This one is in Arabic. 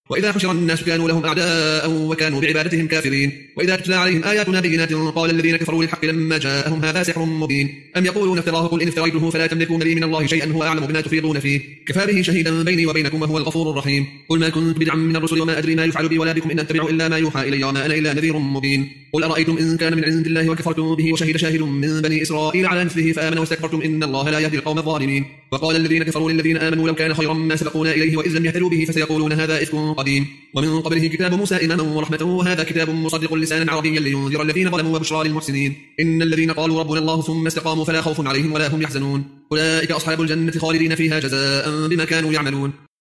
وإذا حشر الناس كانوا لهم أعداء وكانوا بعبادتهم كافرين وإذا تتلى عليهم آياتنا بينات قال الذين كفروا للحق لما جاءهم هذا سحر مبين أم يقولون افتراه قل إن افتريته فلا تملكون لي من الله شيئا هو أعلم بما تفيضون فيه كفى به شهيدا بيني وبينكم وهو الغفور الرحيم قل ما كنت بدعا من الرسل وما أدري ما يفعل بي ولا بكم إن أتبع إلا ما يوحى إلي وما أنا إلا نذير مبين قل أرأيتم إن كان من عند الله وكفرتم به وشهد شاهد من بني إسرائيل على مثله فآمن واستكبرتم إن الله لا يهدي القوم الظالمين وقال الذين كفروا للذين آمنوا لو كان خيرا ما سبقونا إليه وإذ لم يهتدوا به فسيقولون هذا إفك قديم ومن قبله كتاب موسى إماما ورحمة وهذا كتاب مصدق لسانا عربيا لينذر الذين ظلموا وبشرى للمحسنين إن الذين قالوا ربنا الله ثم استقاموا فلا خوف عليهم ولا هم يحزنون أولئك أصحاب الجنة خالدين فيها جزاء بما كانوا يعملون